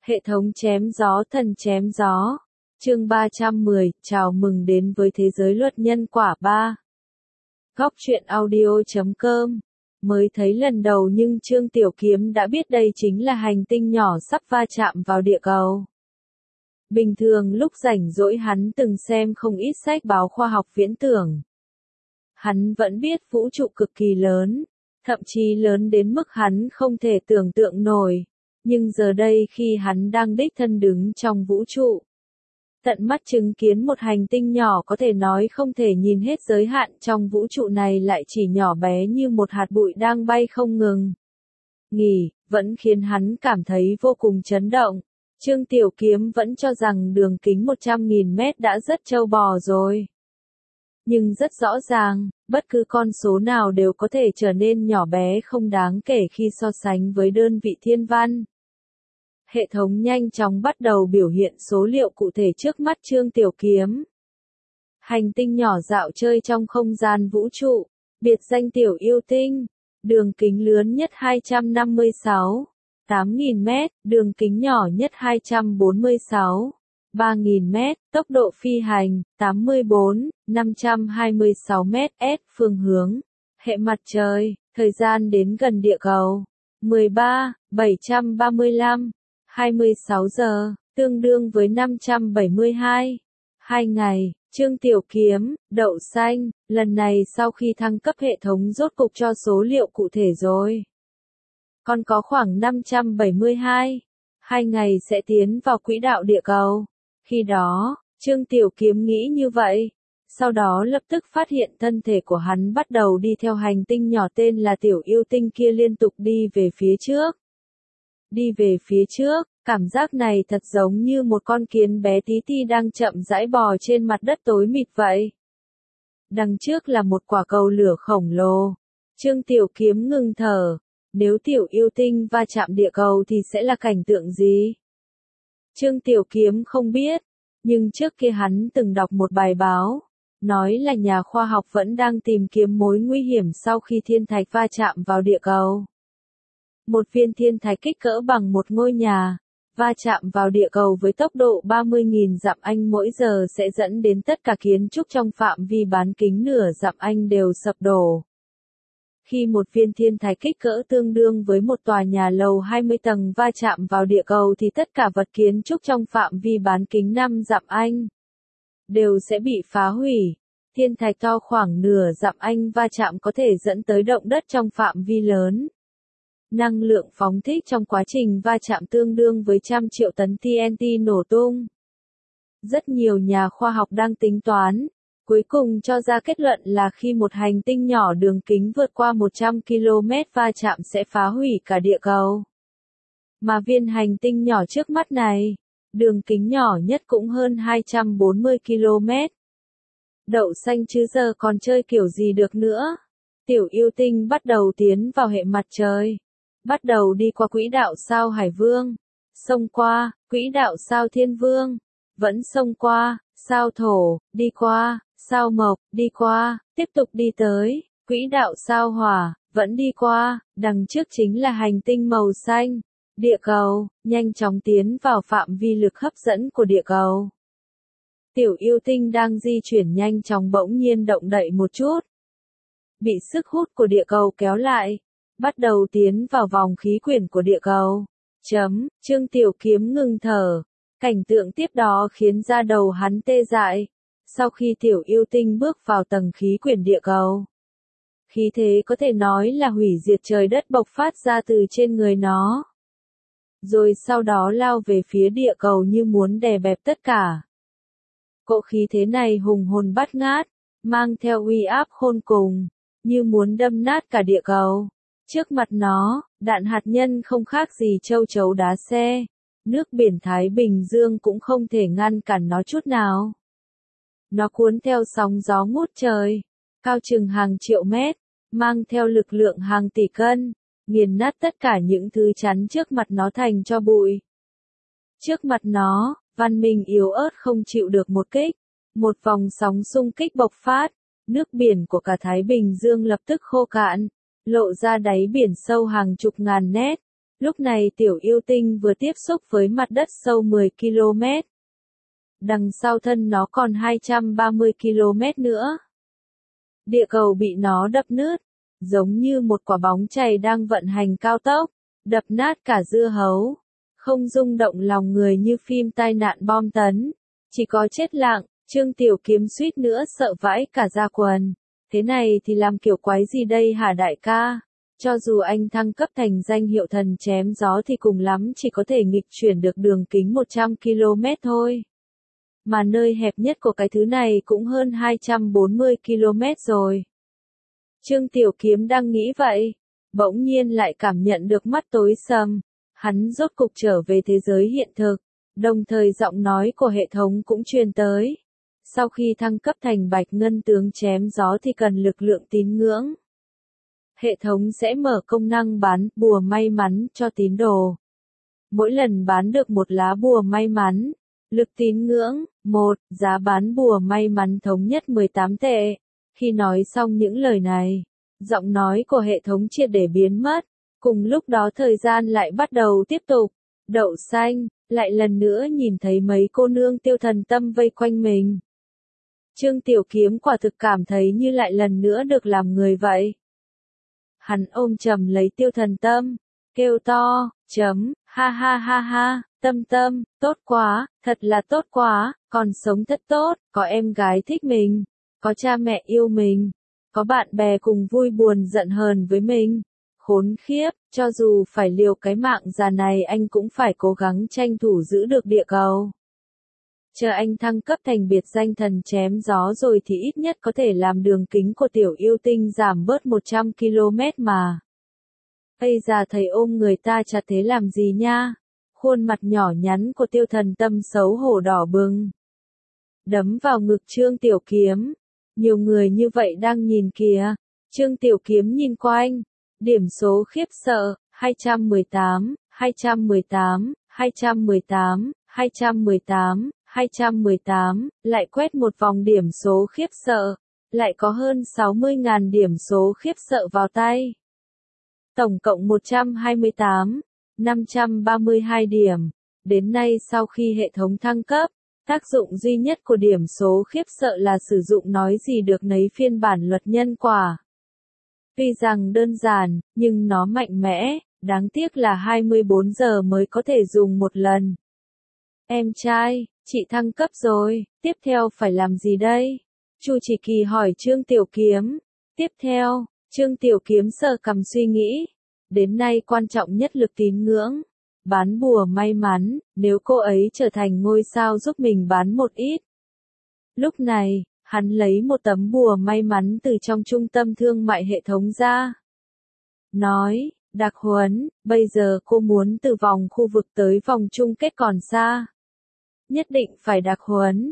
Hệ thống chém gió thần chém gió. Chương 310, chào mừng đến với thế giới luật nhân quả 3. Góc truyện audio.com. Mới thấy lần đầu nhưng Trương Tiểu Kiếm đã biết đây chính là hành tinh nhỏ sắp va chạm vào địa cầu. Bình thường lúc rảnh rỗi hắn từng xem không ít sách báo khoa học viễn tưởng. Hắn vẫn biết vũ trụ cực kỳ lớn, thậm chí lớn đến mức hắn không thể tưởng tượng nổi. Nhưng giờ đây khi hắn đang đích thân đứng trong vũ trụ, tận mắt chứng kiến một hành tinh nhỏ có thể nói không thể nhìn hết giới hạn trong vũ trụ này lại chỉ nhỏ bé như một hạt bụi đang bay không ngừng nghỉ, vẫn khiến hắn cảm thấy vô cùng chấn động. Trương Tiểu Kiếm vẫn cho rằng đường kính 100.000 mét đã rất trâu bò rồi. Nhưng rất rõ ràng, bất cứ con số nào đều có thể trở nên nhỏ bé không đáng kể khi so sánh với đơn vị thiên văn. Hệ thống nhanh chóng bắt đầu biểu hiện số liệu cụ thể trước mắt Trương Tiểu Kiếm. Hành tinh nhỏ dạo chơi trong không gian vũ trụ, biệt danh Tiểu Yêu Tinh, đường kính lớn nhất 256,8.000 mét, đường kính nhỏ nhất 246,3.000 mét, tốc độ phi hành 84,526 mét s, phương hướng hệ mặt trời, thời gian đến gần địa cầu 13,735,26 giờ, tương đương với 572,2 ngày. Trương Tiểu Kiếm, đậu xanh, lần này sau khi thăng cấp hệ thống rốt cục cho số liệu cụ thể rồi. Còn có khoảng 572,2 ngày sẽ tiến vào quỹ đạo địa cầu. Khi đó, Trương Tiểu Kiếm nghĩ như vậy. Sau đó lập tức phát hiện thân thể của hắn bắt đầu đi theo hành tinh nhỏ tên là Tiểu Yêu Tinh kia liên tục đi về phía trước. Đi về phía trước, cảm giác này thật giống như một con kiến bé tí ti đang chậm rãi bò trên mặt đất tối mịt vậy. Đằng trước là một quả cầu lửa khổng lồ. Trương Tiểu Kiếm ngừng thở. Nếu Tiểu Yêu Tinh va chạm địa cầu thì sẽ là cảnh tượng gì? Trương Tiểu Kiếm không biết, nhưng trước kia hắn từng đọc một bài báo, nói là nhà khoa học vẫn đang tìm kiếm mối nguy hiểm sau khi thiên thạch va chạm vào địa cầu. Một viên thiên thạch kích cỡ bằng một ngôi nhà, va chạm vào địa cầu với tốc độ 30.000 dặm Anh mỗi giờ sẽ dẫn đến tất cả kiến trúc trong phạm vi bán kính nửa dặm Anh đều sập đổ. Khi một viên thiên thạch kích cỡ tương đương với một tòa nhà lầu 20 tầng va chạm vào địa cầu thì tất cả vật kiến trúc trong phạm vi bán kính 5 dặm Anh đều sẽ bị phá hủy. Thiên thạch to khoảng nửa dặm Anh va chạm có thể dẫn tới động đất trong phạm vi lớn. Năng lượng phóng thích trong quá trình va chạm tương đương với 100 triệu tấn TNT nổ tung. Rất nhiều nhà khoa học đang tính toán, cuối cùng cho ra kết luận là khi một hành tinh nhỏ đường kính vượt qua 100 km va chạm sẽ phá hủy cả địa cầu. Mà viên hành tinh nhỏ trước mắt này, đường kính nhỏ nhất cũng hơn 240 km. Đậu xanh chứ giờ còn chơi kiểu gì được nữa. Tiểu Yêu Tinh bắt đầu tiến vào hệ mặt trời. Bắt đầu đi qua quỹ đạo sao Hải Vương, xông qua, quỹ đạo sao Thiên Vương, vẫn xông qua, sao Thổ, đi qua, sao Mộc, đi qua, tiếp tục đi tới, quỹ đạo sao Hỏa, vẫn đi qua, đằng trước chính là hành tinh màu xanh, địa cầu, nhanh chóng tiến vào phạm vi lực hấp dẫn của địa cầu. Tiểu Yêu Tinh đang di chuyển nhanh chóng bỗng nhiên động đậy một chút. Bị sức hút của địa cầu kéo lại. Bắt đầu tiến vào vòng khí quyển của địa cầu. Trương Tiểu Kiếm ngừng thở. Cảnh tượng tiếp đó khiến da đầu hắn tê dại. Sau khi Tiểu Yêu Tinh bước vào tầng khí quyển địa cầu, khí thế có thể nói là hủy diệt trời đất bộc phát ra từ trên người nó. Rồi sau đó lao về phía địa cầu như muốn đè bẹp tất cả. Cỗ khí thế này hùng hồn bát ngát, mang theo uy áp khôn cùng, như muốn đâm nát cả địa cầu. Trước mặt nó, đạn hạt nhân không khác gì châu chấu đá xe. Nước biển Thái Bình Dương cũng không thể ngăn cản nó chút nào. Nó cuốn theo sóng gió ngút trời, cao chừng hàng triệu mét, mang theo lực lượng hàng tỷ cân, nghiền nát tất cả những thứ chắn trước mặt nó thành tro bụi. Trước mặt nó, văn minh yếu ớt không chịu được một kích. Một vòng sóng xung kích bộc phát, nước biển của cả Thái Bình Dương lập tức khô cạn. Lộ ra đáy biển sâu hàng chục ngàn mét, Lúc này tiểu yêu tinh vừa tiếp xúc với mặt đất sâu 10 km. Đằng sau thân nó còn 230 km nữa. Địa cầu bị nó đập nứt, giống như một quả bóng chày đang vận hành cao tốc, đập nát cả dưa hấu. Không rung động lòng người như phim tai nạn bom tấn, chỉ có chết lặng. Trương Tiểu Kiếm suýt nữa sợ vãi cả da quần. Thế này thì làm kiểu quái gì đây hả đại ca? Cho dù anh thăng cấp thành danh hiệu thần chém gió thì cùng lắm chỉ có thể nghịch chuyển được đường kính 100 km thôi. Mà nơi hẹp nhất của cái thứ này cũng hơn 240 km rồi. Trương Tiểu Kiếm đang nghĩ vậy, bỗng nhiên lại cảm nhận được mắt tối sầm. Hắn rốt cục trở về thế giới hiện thực, đồng thời giọng nói của hệ thống cũng truyền tới. Sau khi thăng cấp thành Bạch Ngân tướng chém gió thì cần lực lượng tín ngưỡng. Hệ thống sẽ mở công năng bán bùa may mắn cho tín đồ. Mỗi lần bán được một lá bùa may mắn, lực tín ngưỡng, 1, giá bán bùa may mắn thống nhất 18 tệ. Khi nói xong những lời này, giọng nói của hệ thống triệt để biến mất. Cùng lúc đó thời gian lại bắt đầu tiếp tục. Đậu xanh, lại lần nữa nhìn thấy mấy cô nương Tiêu Thần Tâm vây quanh mình. Trương Tiểu Kiếm quả thực cảm thấy như lại lần nữa được làm người vậy. Hắn ôm chầm lấy Tiêu Thần Tâm, kêu to, ha ha ha ha, Tâm Tâm, tốt quá, thật là tốt quá, còn sống thật tốt, có em gái thích mình, có cha mẹ yêu mình, có bạn bè cùng vui buồn giận hờn với mình. Khốn khiếp, cho dù phải liều cái mạng già này anh cũng phải cố gắng tranh thủ giữ được địa cầu. Chờ anh thăng cấp thành biệt danh thần chém gió rồi thì ít nhất có thể làm đường kính của tiểu yêu tinh giảm bớt 100 km mà. Ây già thầy ôm người ta chặt thế làm gì nha? Khuôn mặt nhỏ nhắn của Tiêu Thần Tâm xấu hổ đỏ bừng. Đấm vào ngực Trương Tiểu Kiếm. Nhiều người như vậy đang nhìn kìa. Trương Tiểu Kiếm nhìn quanh. Điểm số khiếp sợ, 218, 218, 218, 218, 218, lại quét một vòng điểm số khiếp sợ, lại có hơn 60.000 điểm số khiếp sợ vào tay. Tổng cộng 128, 532 điểm. Đến nay sau khi hệ thống thăng cấp, tác dụng duy nhất của điểm số khiếp sợ là sử dụng nói gì được nấy phiên bản luật nhân quả. Tuy rằng đơn giản, nhưng nó mạnh mẽ, đáng tiếc là 24 giờ mới có thể dùng một lần. Em trai, chị thăng cấp rồi, tiếp theo phải làm gì đây? Chu Chỉ Kỳ hỏi Trương Tiểu Kiếm. Tiếp theo, Trương Tiểu Kiếm sờ cằm suy nghĩ. Đến nay quan trọng nhất lực tín ngưỡng. Bán bùa may mắn, nếu cô ấy trở thành ngôi sao giúp mình bán một ít. Lúc này, hắn lấy một tấm bùa may mắn từ trong trung tâm thương mại hệ thống ra. Nói, đặc huấn, bây giờ cô muốn từ vòng khu vực tới vòng chung kết còn xa. Nhất định phải đặc huấn.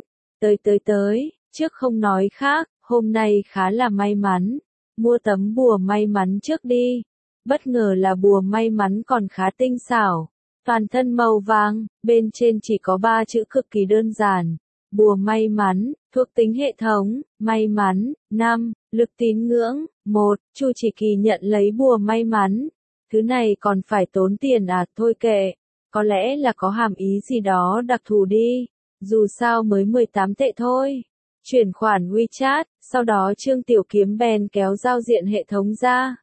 Tới, trước không nói khác, hôm nay khá là may mắn. Mua tấm bùa may mắn trước đi. Bất ngờ là bùa may mắn còn khá tinh xảo. Toàn thân màu vàng, bên trên chỉ có 3 chữ cực kỳ đơn giản. Bùa may mắn, thuộc tính hệ thống, may mắn, 5, lực tín ngưỡng, 1, Chu Chỉ Kỳ nhận lấy bùa may mắn. Thứ này còn phải tốn tiền à, thôi kệ, có lẽ là có hàm ý gì đó đặc thù đi, dù sao mới 18 tệ thôi. Chuyển khoản WeChat, sau đó Trương Tiểu Kiếm bèn kéo giao diện hệ thống ra.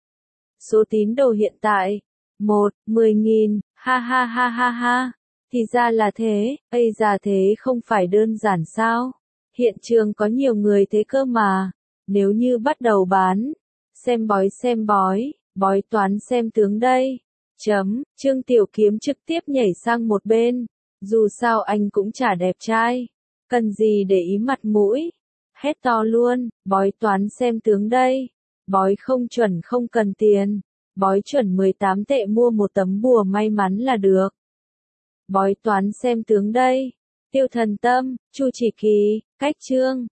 Số tín đồ hiện tại, 10.000, ha ha ha ha ha. Thì ra là thế, ây già thế không phải đơn giản sao? Hiện trường có nhiều người thế cơ mà. Nếu như bắt đầu bán, xem bói, bói toán xem tướng đây. Trương Tiểu Kiếm trực tiếp nhảy sang một bên. Dù sao anh cũng chả đẹp trai. Cần gì để ý mặt mũi. Hét to luôn, bói toán xem tướng đây. Bói không chuẩn không cần tiền. Bói chuẩn 18 tệ mua một tấm bùa may mắn là được. Bói toán xem tướng đây. Tiêu Thần Tâm, Chu Chỉ Kỳ, Cách Trương,